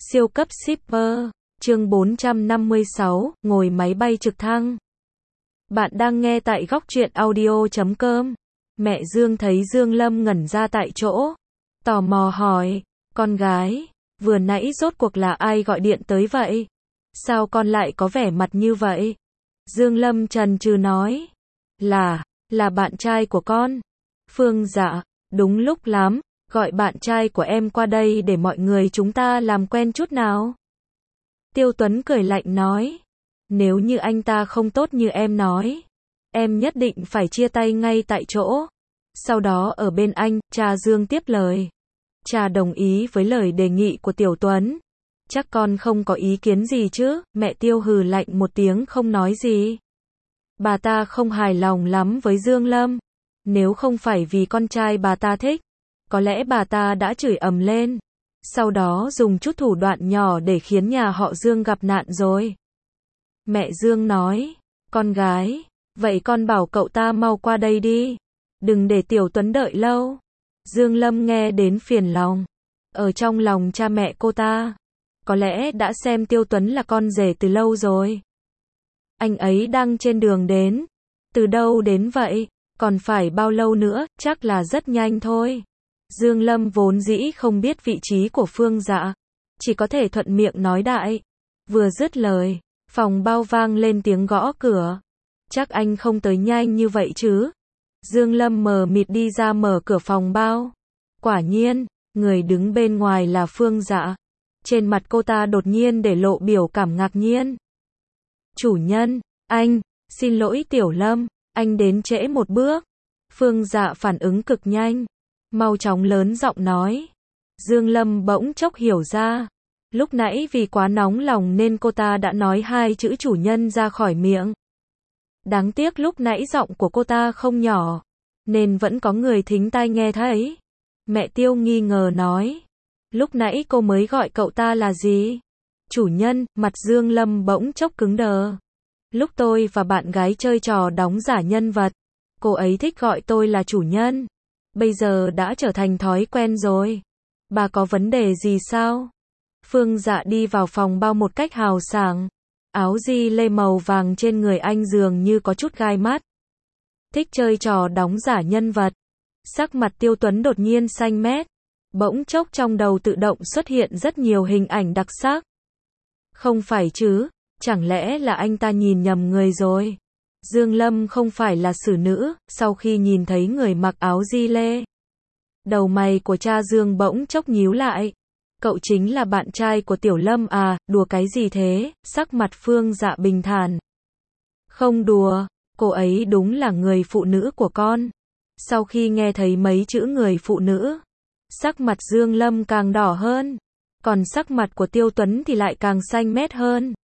Siêu cấp shipper, chương 456, ngồi máy bay trực thăng. Bạn đang nghe tại góc truyện audio.com. Mẹ Dương thấy Dương Lâm ngẩn ra tại chỗ, tò mò hỏi, con gái, vừa nãy rốt cuộc là ai gọi điện tới vậy? Sao con lại có vẻ mặt như vậy? Dương Lâm chần chừ nói, là bạn trai của con. Phương Dạ, đúng lúc lắm, gọi bạn trai của em qua đây để mọi người chúng ta làm quen chút nào. Tiêu Tuấn cười lạnh nói, nếu như anh ta không tốt như em nói, em nhất định phải chia tay ngay tại chỗ. Sau đó ở bên anh, cha Dương tiếp lời. Cha đồng ý với lời đề nghị của Tiểu Tuấn. Chắc con không có ý kiến gì chứ? Mẹ Tiêu hừ lạnh một tiếng không nói gì. Bà ta không hài lòng lắm với Dương Lâm. Nếu không phải vì con trai bà ta thích, có lẽ bà ta đã chửi ầm lên. Sau đó dùng chút thủ đoạn nhỏ để khiến nhà họ Dương gặp nạn rồi. Mẹ Dương nói, con gái, vậy con bảo cậu ta mau qua đây đi. Đừng để Tiểu Tuấn đợi lâu. Dương Lâm nghe đến phiền lòng. Ở trong lòng cha mẹ cô ta, có lẽ đã xem Tiêu Tuấn là con rể từ lâu rồi. Anh ấy đang trên đường đến. Từ đâu đến vậy? Còn phải bao lâu nữa? Chắc là rất nhanh thôi. Dương Lâm vốn dĩ không biết vị trí của Phương Dạ, chỉ có thể thuận miệng nói đại. Vừa dứt lời, phòng bao vang lên tiếng gõ cửa. Chắc anh không tới nhanh như vậy chứ? Dương Lâm mờ mịt đi ra mở cửa phòng bao. Quả nhiên, người đứng bên ngoài là Phương Dạ. Trên mặt cô ta đột nhiên để lộ biểu cảm ngạc nhiên. Chủ nhân, anh, xin lỗi Tiểu Lâm, anh đến trễ một bước. Phương Dạ phản ứng cực nhanh, mau chóng lớn giọng nói. Dương Lâm bỗng chốc hiểu ra, lúc nãy vì quá nóng lòng nên cô ta đã nói hai chữ chủ nhân ra khỏi miệng. Đáng tiếc lúc nãy giọng của cô ta không nhỏ, nên vẫn có người thính tai nghe thấy. Mẹ Tiêu nghi ngờ nói, lúc nãy cô mới gọi cậu ta là gì? Chủ nhân. Mặt Dương Lâm bỗng chốc cứng đờ. Lúc tôi và bạn gái chơi trò đóng giả nhân vật, cô ấy thích gọi tôi là chủ nhân. Bây giờ đã trở thành thói quen rồi. Bà có vấn đề gì sao? Phương Dạ đi vào phòng bao một cách hào sảng. Áo di lê màu vàng trên người anh dường như có chút gai mắt. Thích chơi trò đóng giả nhân vật. Sắc mặt Tiêu Tuấn đột nhiên xanh mét. Bỗng chốc trong đầu tự động xuất hiện rất nhiều hình ảnh đặc sắc. Không phải chứ, chẳng lẽ là anh ta nhìn nhầm người rồi? Dương Lâm không phải là xử nữ, sau khi nhìn thấy người mặc áo di lê. Đầu mày của cha Dương bỗng chốc nhíu lại. Cậu chính là bạn trai của Tiểu Lâm à, đùa cái gì thế? Sắc mặt Phương Dạ bình thản. Không đùa, cô ấy đúng là người phụ nữ của con. Sau khi nghe thấy mấy chữ người phụ nữ, sắc mặt Dương Lâm càng đỏ hơn, còn sắc mặt của Tiêu Tuấn thì lại càng xanh mét hơn.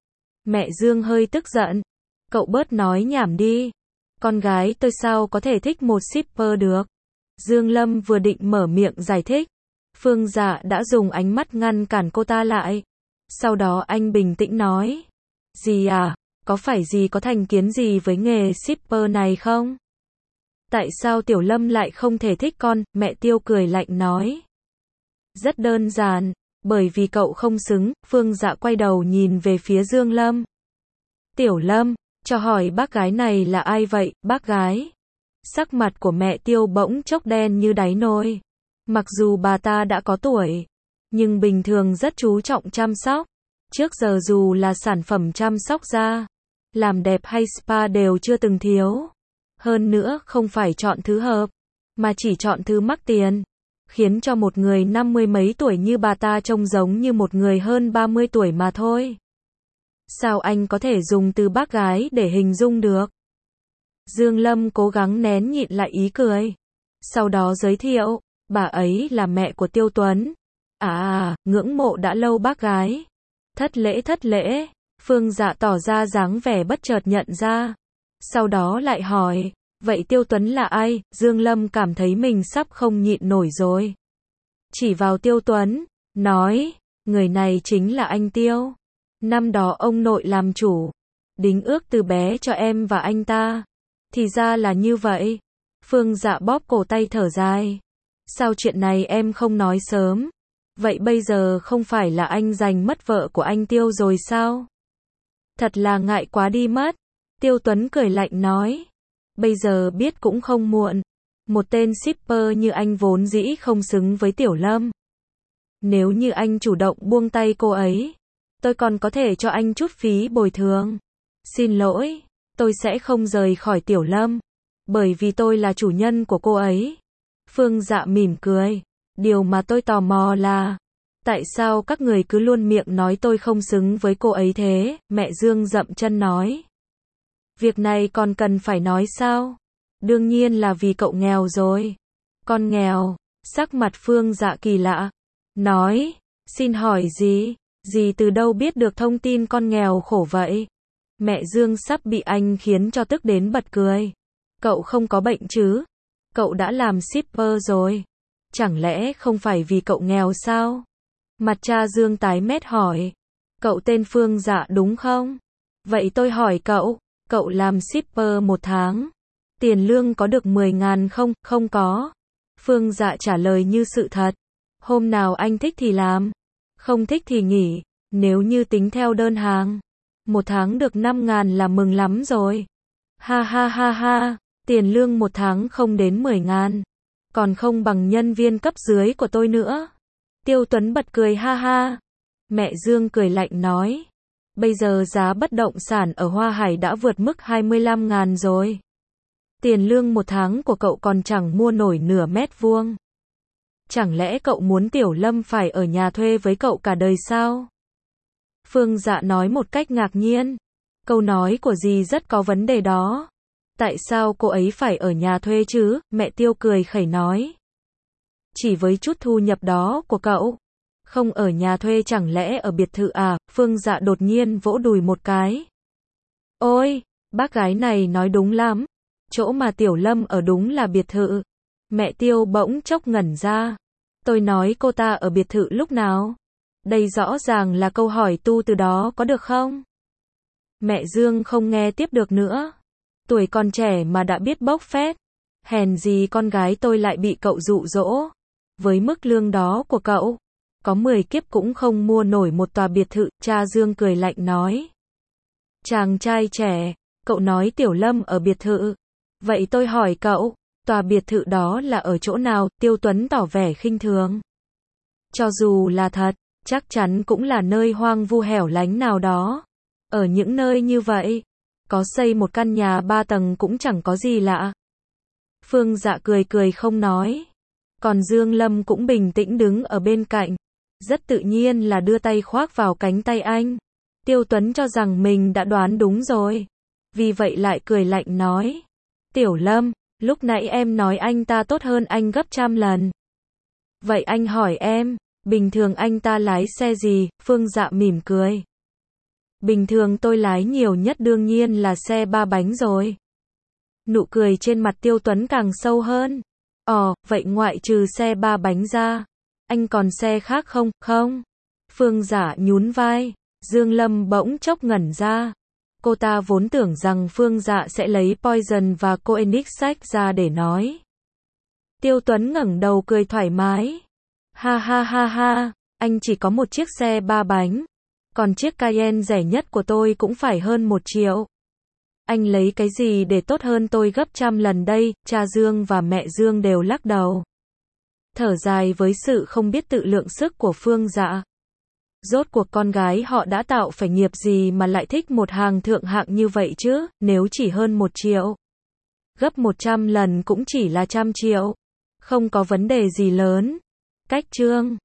Mẹ Dương hơi tức giận. Cậu bớt nói nhảm đi. Con gái tôi sao có thể thích một shipper được? Dương Lâm vừa định mở miệng giải thích, Phương Dạ đã dùng ánh mắt ngăn cản cô ta lại. Sau đó anh bình tĩnh nói, dì à, có phải dì có thành kiến gì với nghề shipper này không? Tại sao Tiểu Lâm lại không thể thích con? Mẹ Tiêu cười lạnh nói. Rất đơn giản, bởi vì cậu không xứng. Phương Dạ quay đầu nhìn về phía Dương Lâm. Tiểu Lâm, cho hỏi bác gái này là ai vậy? Bác gái? Sắc mặt của mẹ Tiêu bỗng chốc đen như đáy nồi. Mặc dù bà ta đã có tuổi, nhưng bình thường rất chú trọng chăm sóc. Trước giờ dù là sản phẩm chăm sóc da, làm đẹp hay spa đều chưa từng thiếu. Hơn nữa không phải chọn thứ hợp, mà chỉ chọn thứ mắc tiền. Khiến cho một người 50 mấy tuổi như bà ta trông giống như một người hơn 30 tuổi mà thôi. Sao anh có thể dùng từ bác gái để hình dung được? Dương Lâm cố gắng nén nhịn lại ý cười. Sau đó giới thiệu, bà ấy là mẹ của Tiêu Tuấn. Ngưỡng mộ đã lâu bác gái. Thất lễ. Phương Dạ tỏ ra dáng vẻ bất chợt nhận ra. Sau đó lại hỏi, vậy Tiêu Tuấn là ai? Dương Lâm cảm thấy mình sắp không nhịn nổi rồi. Chỉ vào Tiêu Tuấn, nói, người này chính là anh Tiêu. Năm đó ông nội làm chủ, đính ước từ bé cho em và anh ta. Thì ra là như vậy. Phương Dạ bóp cổ tay thở dài. Sao chuyện này em không nói sớm? Vậy bây giờ không phải là anh giành mất vợ của anh Tiêu rồi sao? Thật là ngại quá đi mất. Tiêu Tuấn cười lạnh nói. Bây giờ biết cũng không muộn. Một tên shipper như anh vốn dĩ không xứng với Tiểu Lâm. Nếu như anh chủ động buông tay cô ấy, tôi còn có thể cho anh chút phí bồi thường. Xin lỗi, tôi sẽ không rời khỏi Tiểu Lâm, bởi vì tôi là chủ nhân của cô ấy. Phương Dạ mỉm cười. Điều mà tôi tò mò là, tại sao các người cứ luôn miệng nói tôi không xứng với cô ấy thế? Mẹ Dương dậm chân nói. Việc này còn cần phải nói sao? Đương nhiên là vì cậu nghèo rồi. Con nghèo? Sắc mặt Phương Dạ kỳ lạ. Nói, xin hỏi gì? Dì từ đâu biết được thông tin con nghèo khổ vậy? Mẹ Dương sắp bị anh khiến cho tức đến bật cười. Cậu không có bệnh chứ? Cậu đã làm shipper rồi. Chẳng lẽ không phải vì cậu nghèo sao? Mặt cha Dương tái mét hỏi. Cậu tên Phương Dạ đúng không? Vậy tôi hỏi cậu, cậu làm shipper 1 tháng. Tiền lương có được 10.000 không? Không có. Phương Dạ trả lời như sự thật. Hôm nào anh thích thì làm, không thích thì nghỉ. Nếu như tính theo đơn hàng, 1 tháng được 5.000 là mừng lắm rồi. Ha ha ha ha, tiền lương 1 tháng không đến 10.000. Còn không bằng nhân viên cấp dưới của tôi nữa. Tiêu Tuấn bật cười ha ha. Mẹ Dương cười lạnh nói. Bây giờ giá bất động sản ở Hoa Hải đã vượt mức 25.000 rồi. Tiền lương 1 tháng của cậu còn chẳng mua nổi nửa mét vuông. Chẳng lẽ cậu muốn Tiểu Lâm phải ở nhà thuê với cậu cả đời sao? Phương Dạ nói một cách ngạc nhiên. Câu nói của dì rất có vấn đề đó. Tại sao cô ấy phải ở nhà thuê chứ? Mẹ Tiêu cười khẩy nói. Chỉ với chút thu nhập đó của cậu, không ở nhà thuê chẳng lẽ ở biệt thự à? Phương Dạ đột nhiên vỗ đùi một cái. Ôi, bác gái này nói đúng lắm. Chỗ mà Tiểu Lâm ở đúng là biệt thự. Mẹ Tiêu bỗng chốc ngẩn ra. Tôi nói cô ta ở biệt thự lúc nào? Đây rõ ràng là câu hỏi tu từ đó có được không? Mẹ Dương không nghe tiếp được nữa. Tuổi còn trẻ mà đã biết bốc phét. Hèn gì con gái tôi lại bị cậu dụ dỗ. Với mức lương đó của cậu, có 10 kiếp cũng không mua nổi một tòa biệt thự. Cha Dương cười lạnh nói. Chàng trai trẻ, cậu nói Tiểu Lâm ở biệt thự. Vậy tôi hỏi cậu, tòa biệt thự đó là ở chỗ nào? Tiêu Tuấn tỏ vẻ khinh thường. Cho dù là thật, chắc chắn cũng là nơi hoang vu hẻo lánh nào đó. Ở những nơi như vậy, có xây một căn nhà 3 tầng cũng chẳng có gì lạ. Phương Dạ cười cười không nói. Còn Dương Lâm cũng bình tĩnh đứng ở bên cạnh. Rất tự nhiên là đưa tay khoác vào cánh tay anh. Tiêu Tuấn cho rằng mình đã đoán đúng rồi. Vì vậy lại cười lạnh nói. Tiểu Lâm, lúc nãy em nói anh ta tốt hơn anh gấp trăm lần. Vậy anh hỏi em, bình thường anh ta lái xe gì? Phương Dạ mỉm cười. Bình thường tôi lái nhiều nhất đương nhiên là xe 3 bánh rồi. Nụ cười trên mặt Tiêu Tuấn càng sâu hơn. Vậy ngoại trừ xe 3 bánh ra, anh còn xe khác không? Không. Phương Dạ nhún vai. Dương Lâm bỗng chốc ngẩn ra. Cô ta vốn tưởng rằng Phương Dạ sẽ lấy Poison và Koenigsegg ra để nói. Tiêu Tuấn ngẩng đầu cười thoải mái. Ha ha ha ha, anh chỉ có một chiếc xe 3 bánh. Còn chiếc Cayenne rẻ nhất của tôi cũng phải hơn 1 triệu. Anh lấy cái gì để tốt hơn tôi gấp trăm lần đây? Cha Dương và mẹ Dương đều lắc đầu. Thở dài với sự không biết tự lượng sức của Phương Dạ. Rốt cuộc con gái họ đã tạo phải nghiệp gì mà lại thích một hàng thượng hạng như vậy chứ? Nếu chỉ hơn 1 triệu, gấp 100 lần cũng chỉ là 100 triệu. Không có vấn đề gì lớn. Cách chương